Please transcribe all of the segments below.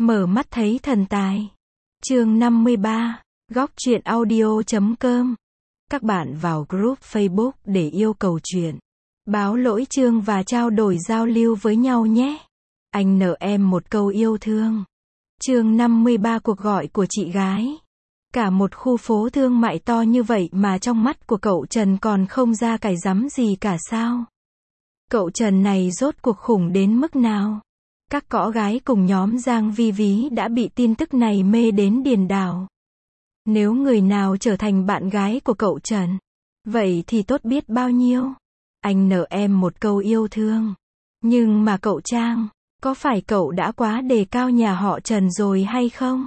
Mở mắt thấy thần tài. Chương 53, góc truyện audio.com. Các bạn vào group Facebook để yêu cầu truyện, báo lỗi chương và trao đổi giao lưu với nhau nhé. Anh nợ em một câu yêu thương. Chương 53, cuộc gọi của chị gái. Cả một khu phố thương mại to như vậy mà trong mắt của cậu Trần còn không ra cái rắm gì cả sao? Cậu Trần này rốt cuộc khủng đến mức nào? Các cõ gái cùng nhóm Giang Vi Ví đã bị tin tức này mê đến điên đảo. Nếu người nào trở thành bạn gái của cậu Trần, vậy thì tốt biết bao nhiêu. Anh nợ em một câu yêu thương. Nhưng mà cậu Trang, có phải cậu đã quá đề cao nhà họ Trần rồi hay không?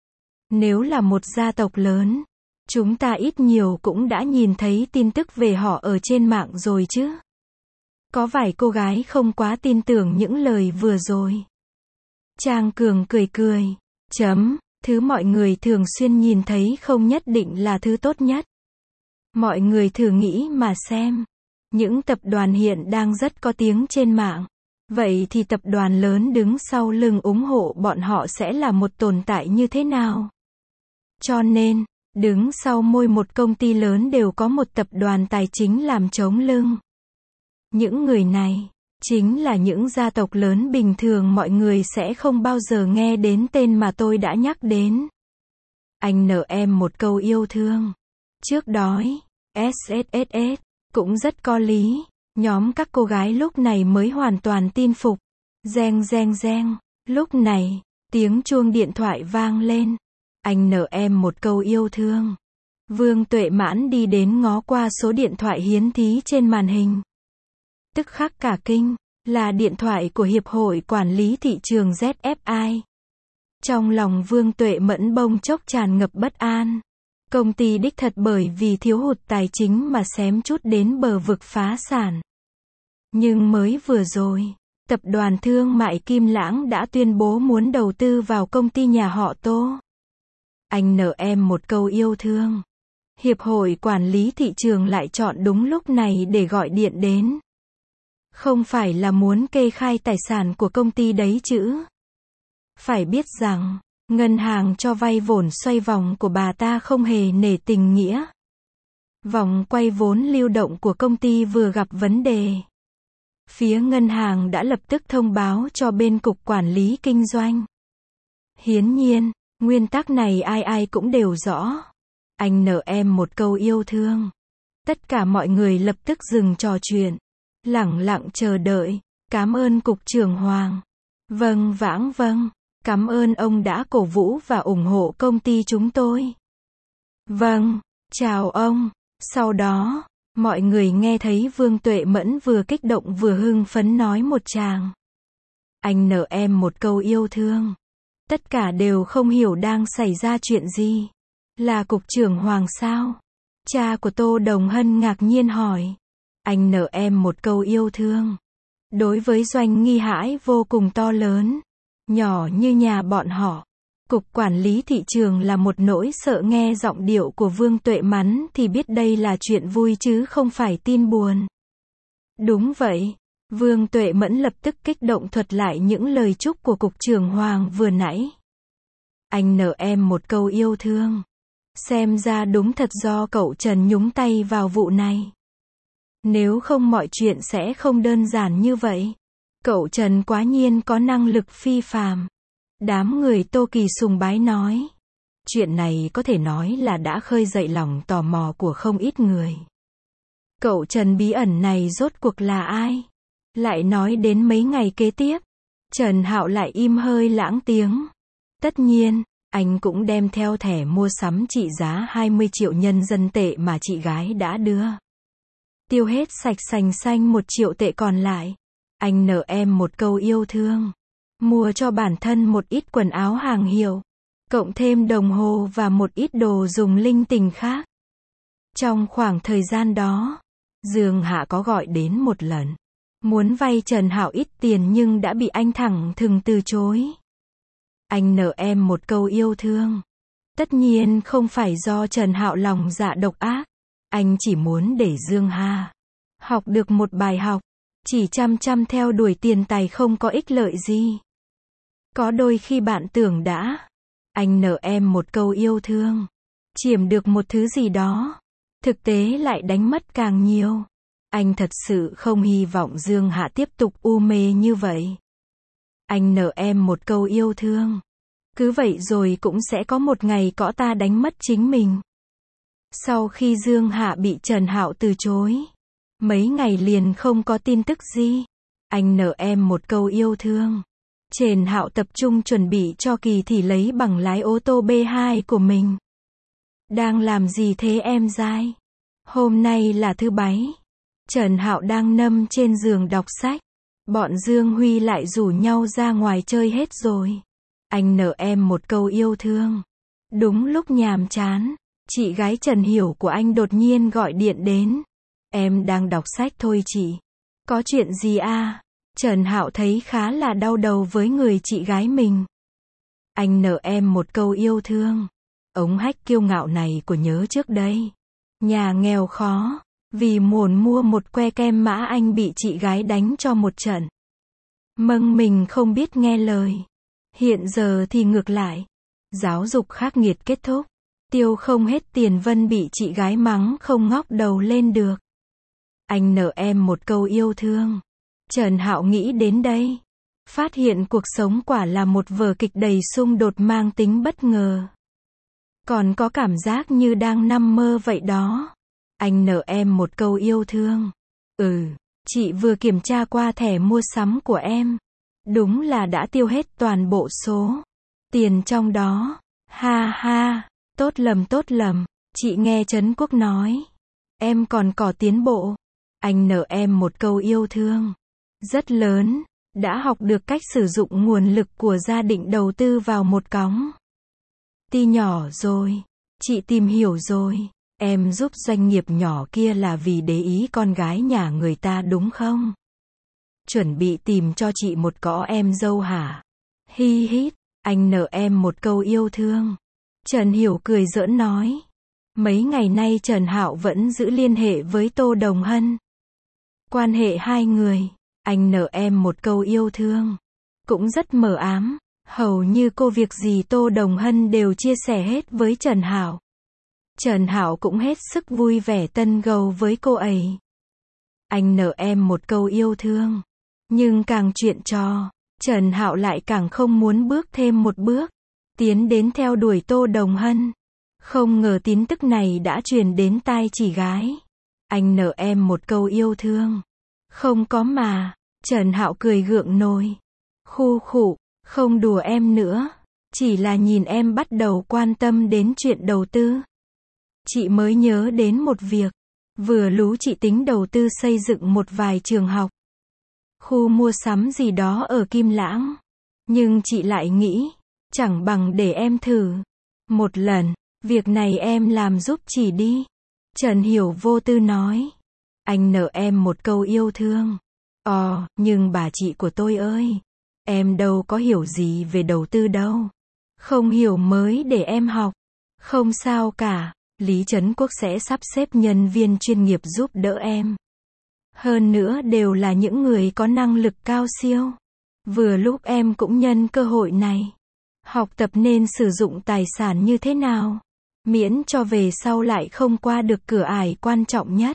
Nếu là một gia tộc lớn, chúng ta ít nhiều cũng đã nhìn thấy tin tức về họ ở trên mạng rồi chứ. Có vài cô gái không quá tin tưởng những lời vừa rồi. Trang Cường cười cười. Thứ mọi người thường xuyên nhìn thấy không nhất định là thứ tốt nhất. Mọi người thử nghĩ mà xem. Những tập đoàn hiện đang rất có tiếng trên mạng. Vậy thì tập đoàn lớn đứng sau lưng ủng hộ bọn họ sẽ là một tồn tại như thế nào? Cho nên, đứng sau mỗi một công ty lớn đều có một tập đoàn tài chính làm chống lưng. Những người này, chính là những gia tộc lớn bình thường mọi người sẽ không bao giờ nghe đến tên mà tôi đã nhắc đến. Anh nợ em một câu yêu thương. Trước đó, SSSS, cũng rất có lý. Nhóm các cô gái lúc này mới hoàn toàn tin phục. Reng reng reng. Lúc này, tiếng chuông điện thoại vang lên. Anh nợ em một câu yêu thương. Vương Tuệ Mãn đi đến ngó qua số điện thoại hiến thí trên màn hình. Tức khắc cả kinh, là điện thoại của Hiệp hội Quản lý Thị trường ZFI. Trong lòng Vương Tuệ Mẫn bỗng chốc tràn ngập bất an. Công ty đích thật bởi vì thiếu hụt tài chính mà xém chút đến bờ vực phá sản. Nhưng mới vừa rồi, tập đoàn thương mại Kim Lãng đã tuyên bố muốn đầu tư vào công ty nhà họ Tô. Anh nợ em một câu yêu thương. Hiệp hội Quản lý Thị trường lại chọn đúng lúc này để gọi điện đến. Không phải là muốn kê khai tài sản của công ty đấy chứ. Phải biết rằng, ngân hàng cho vay vốn xoay vòng của bà ta không hề nể tình nghĩa. Vòng quay vốn lưu động của công ty vừa gặp vấn đề. Phía ngân hàng đã lập tức thông báo cho bên cục quản lý kinh doanh. Hiển nhiên, nguyên tắc này ai ai cũng đều rõ. Anh nợ em một câu yêu thương. Tất cả mọi người lập tức dừng trò chuyện. Lẳng lặng chờ đợi. Cảm ơn Cục trưởng Hoàng. Vâng. Cảm ơn ông đã cổ vũ và ủng hộ công ty chúng tôi. Vâng, chào ông. Sau đó, mọi người nghe thấy Vương Tuệ Mẫn vừa kích động vừa hưng phấn nói một tràng. Anh nợ em một câu yêu thương. Tất cả đều không hiểu đang xảy ra chuyện gì. Là Cục trưởng Hoàng sao? Cha của Tô Đồng Hân ngạc nhiên hỏi. Anh nợ em một câu yêu thương. Đối với doanh nghi hãi vô cùng to lớn, nhỏ như nhà bọn họ, Cục Quản lý Thị trường là một nỗi sợ. Nghe giọng điệu của Vương Tuệ Mẫn thì biết đây là chuyện vui chứ không phải tin buồn. Đúng vậy, Vương Tuệ Mẫn lập tức kích động thuật lại những lời chúc của Cục trưởng Hoàng vừa nãy. Anh nợ em một câu yêu thương. Xem ra đúng thật do cậu Trần nhúng tay vào vụ này. Nếu không mọi chuyện sẽ không đơn giản như vậy. Cậu Trần quá nhiên có năng lực phi phàm. Đám người Tô Kỳ sùng bái nói. Chuyện này có thể nói là đã khơi dậy lòng tò mò của không ít người. Cậu Trần bí ẩn này rốt cuộc là ai? Lại nói đến mấy ngày kế tiếp, Trần Hạo lại im hơi lãng tiếng. Tất nhiên, anh cũng đem theo thẻ mua sắm trị giá 20 triệu nhân dân tệ mà chị gái đã đưa. Tiêu hết sạch sành xanh 1 triệu tệ còn lại. Anh nợ em một câu yêu thương. Mua cho bản thân một ít quần áo hàng hiệu. Cộng thêm đồng hồ và một ít đồ dùng linh tinh khác. Trong khoảng thời gian đó, Dương Hạ có gọi đến một lần. Muốn vay Trần Hạo ít tiền nhưng đã bị anh thẳng thừng từ chối. Anh nợ em một câu yêu thương. Tất nhiên không phải do Trần Hạo lòng dạ độc ác. Anh chỉ muốn để Dương Hạ học được một bài học. Chỉ chăm chăm theo đuổi tiền tài không có ích lợi gì. Có đôi khi bạn tưởng anh nợ em một câu yêu thương, chiếm được một thứ gì đó, thực tế lại đánh mất càng nhiều. Anh thật sự không hy vọng Dương Hạ tiếp tục u mê như vậy. Anh nợ em một câu yêu thương. Cứ vậy rồi cũng sẽ có một ngày cõ ta đánh mất chính mình. Sau khi Dương Hạ bị Trần Hạo từ chối, mấy ngày liền không có tin tức gì. Anh nợ em một câu yêu thương. Trần Hạo tập trung chuẩn bị cho kỳ thi lấy bằng lái ô tô B2 của mình. Đang làm gì thế em dai? Hôm nay là thứ Bảy. Trần Hạo đang nằm trên giường đọc sách. Bọn Dương Huy lại rủ nhau ra ngoài chơi hết rồi. Anh nợ em một câu yêu thương. Đúng lúc nhàm chán, chị gái Trần Hiểu của anh đột nhiên gọi điện đến. Em đang đọc sách thôi chị. Có chuyện gì à? Trần Hạo thấy khá là đau đầu với người chị gái mình. Anh nợ em một câu yêu thương. Ống hách kiêu ngạo này của nhớ trước đây. Nhà nghèo khó, vì muốn mua một que kem mã anh bị chị gái đánh cho một trận. Mình không biết nghe lời. Hiện giờ thì ngược lại. Giáo dục khắc nghiệt kết thúc. Tiêu không hết tiền Vân bị chị gái mắng không ngóc đầu lên được. Anh nợ em một câu yêu thương. Trần Hạo nghĩ đến đây. Phát hiện cuộc sống quả là một vở kịch đầy xung đột mang tính bất ngờ. Còn có cảm giác như đang nằm mơ vậy đó. Anh nợ em một câu yêu thương. Chị vừa kiểm tra qua thẻ mua sắm của em. Đúng là đã tiêu hết toàn bộ số tiền trong đó. Ha ha, tốt lầm. Chị nghe Trấn Quốc nói. Em còn có tiến bộ. Anh nợ em một câu yêu thương. Rất lớn. Đã học được cách sử dụng nguồn lực của gia đình đầu tư vào một cõng. Ty nhỏ rồi. Chị tìm hiểu rồi. Em giúp doanh nghiệp nhỏ kia là vì để ý con gái nhà người ta đúng không? Chuẩn bị tìm cho chị một cõ em dâu hả? Hi hít, anh nợ em một câu yêu thương. Trần Hiểu cười giỡn nói. Mấy ngày nay Trần Hạo vẫn giữ liên hệ với Tô Đồng Hân. Quan hệ hai người, anh nợ em một câu yêu thương. Cũng rất mờ ám, hầu như cô việc gì Tô Đồng Hân đều chia sẻ hết với Trần Hạo. Trần Hạo cũng hết sức vui vẻ tân gầu với cô ấy. Anh nợ em một câu yêu thương. Nhưng càng chuyện trò, Trần Hạo lại càng không muốn bước thêm một bước, tiến đến theo đuổi Tô Đồng Hân. Không ngờ tin tức này đã truyền đến tai chị gái. Anh nợ em một câu yêu thương. Không có mà, Trần Hạo cười gượng nồi. Khu khụ, không đùa em nữa. Chỉ là nhìn em bắt đầu quan tâm đến chuyện đầu tư. Chị mới nhớ đến một việc. Vừa lú chị tính đầu tư xây dựng một vài trường học. Khu mua sắm gì đó ở Kim Lãng. Nhưng chị lại nghĩ, chẳng bằng để em thử một lần, việc này em làm giúp chị đi. Trần Hiểu vô tư nói. Anh nợ em một câu yêu thương. Nhưng bà chị của tôi ơi, em đâu có hiểu gì về đầu tư đâu. Không hiểu mới để em học. Không sao cả, Lý Trấn Quốc sẽ sắp xếp nhân viên chuyên nghiệp giúp đỡ em. Hơn nữa đều là những người có năng lực cao siêu. Vừa lúc em cũng nhân cơ hội này. Học tập nên sử dụng tài sản như thế nào. Miễn cho về sau lại không qua được cửa ải quan trọng nhất.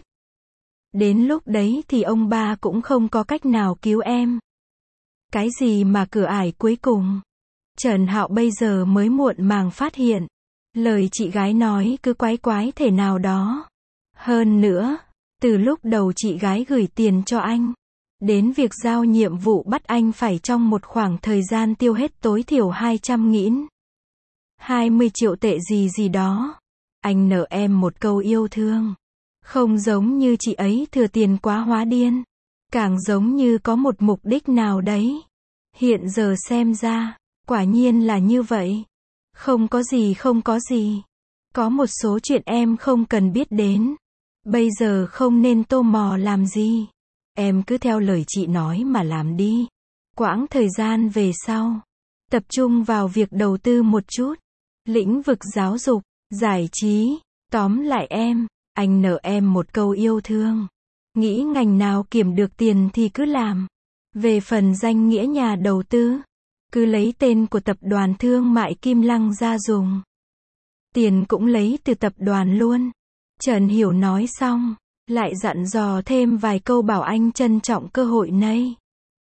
Đến lúc đấy thì ông ba cũng không có cách nào cứu em. Cái gì mà cửa ải cuối cùng? Trần Hạo bây giờ mới muộn màng phát hiện. Lời chị gái nói cứ quái thể nào đó. Hơn nữa, từ lúc đầu chị gái gửi tiền cho anh, đến việc giao nhiệm vụ bắt anh phải trong một khoảng thời gian tiêu hết tối thiểu 200.000. 20 triệu tệ gì đó. Anh nợ em một câu yêu thương. Không giống như chị ấy thừa tiền quá hóa điên. Càng giống như có một mục đích nào đấy. Hiện giờ xem ra, quả nhiên là như vậy. Không có gì. Có một số chuyện em không cần biết đến. Bây giờ không nên tô mò làm gì. Em cứ theo lời chị nói mà làm đi. Quãng thời gian về sau, tập trung vào việc đầu tư một chút. Lĩnh vực giáo dục, giải trí. Tóm lại anh nợ em một câu yêu thương. Nghĩ ngành nào kiếm được tiền thì cứ làm. Về phần danh nghĩa nhà đầu tư, Cứ lấy tên của tập đoàn thương mại Kim Lăng ra dùng. Tiền cũng lấy từ tập đoàn luôn. Trần Hiểu nói xong, lại dặn dò thêm vài câu bảo anh trân trọng cơ hội này.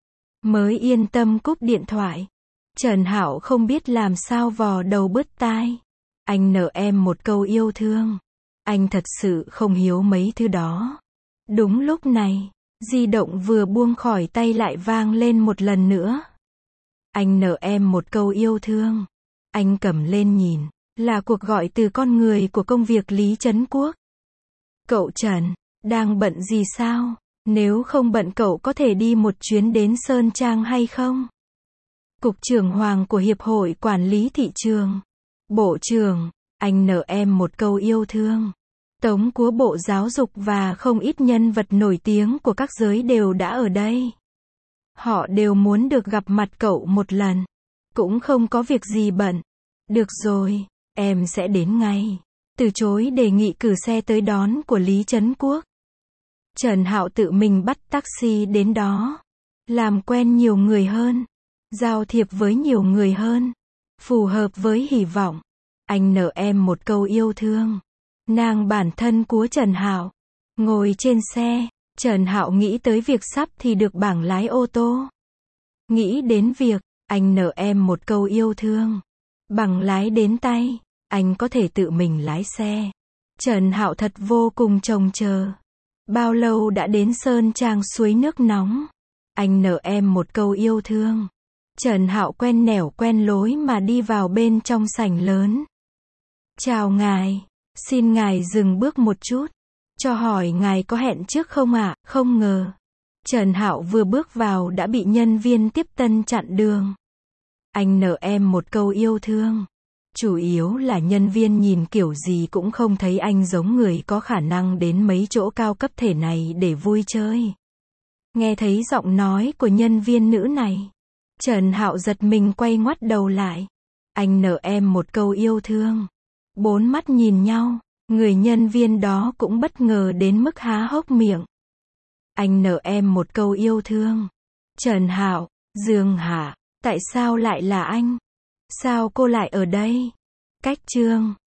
Mới yên tâm cúp điện thoại. Trần Hạo không biết làm sao vò đầu bứt tai. Anh nợ em một câu yêu thương. Anh thật sự không hiếu mấy thứ đó. Đúng lúc này, di động vừa buông khỏi tay lại vang lên một lần nữa. Anh nợ em một câu yêu thương. Anh cầm lên nhìn, là cuộc gọi từ con người của công việc Lý Trấn Quốc. Cậu Trần, đang bận gì sao? Nếu không bận cậu có thể đi một chuyến đến Sơn Trang hay không? Cục trưởng Hoàng của Hiệp hội Quản lý Thị trường. Bộ trưởng, anh nợ em một câu yêu thương. Tống của Bộ Giáo dục và không ít nhân vật nổi tiếng của các giới đều đã ở đây. Họ đều muốn được gặp mặt cậu một lần. Cũng không có việc gì bận. Được rồi, em sẽ đến ngay. Từ chối đề nghị cử xe tới đón của Lý Trấn Quốc. Trần Hạo tự mình bắt taxi đến đó. Làm quen nhiều người hơn. Giao thiệp với nhiều người hơn. Phù hợp với hy vọng. Anh nợ em một câu yêu thương. Nàng bản thân của Trần Hạo. Ngồi trên xe, Trần Hạo nghĩ tới việc sắp thì được bảng lái ô tô. Nghĩ đến việc, anh nợ em một câu yêu thương. Bằng lái đến tay, anh có thể tự mình lái xe. Trần Hạo thật vô cùng trông chờ. Bao lâu đã đến Sơn Trang suối nước nóng. Anh nợ em một câu yêu thương. Trần Hạo quen nẻo quen lối mà đi vào bên trong sảnh lớn. Chào ngài, xin ngài dừng bước một chút. Cho hỏi ngài có hẹn trước không ạ? Không ngờ. Trần Hạo vừa bước vào đã bị nhân viên tiếp tân chặn đường. Anh nợ em một câu yêu thương. Chủ yếu là nhân viên nhìn kiểu gì cũng không thấy anh giống người có khả năng đến mấy chỗ cao cấp thể này để vui chơi. Nghe thấy giọng nói của nhân viên nữ này, Trần Hạo giật mình quay ngoắt đầu lại. Anh nợ em một câu yêu thương. Bốn mắt nhìn nhau, người nhân viên đó cũng bất ngờ đến mức há hốc miệng. Anh nợ em một câu yêu thương. Trần Hạo, Dương Hạ, tại sao lại là anh? Sao cô lại ở đây? Cách chương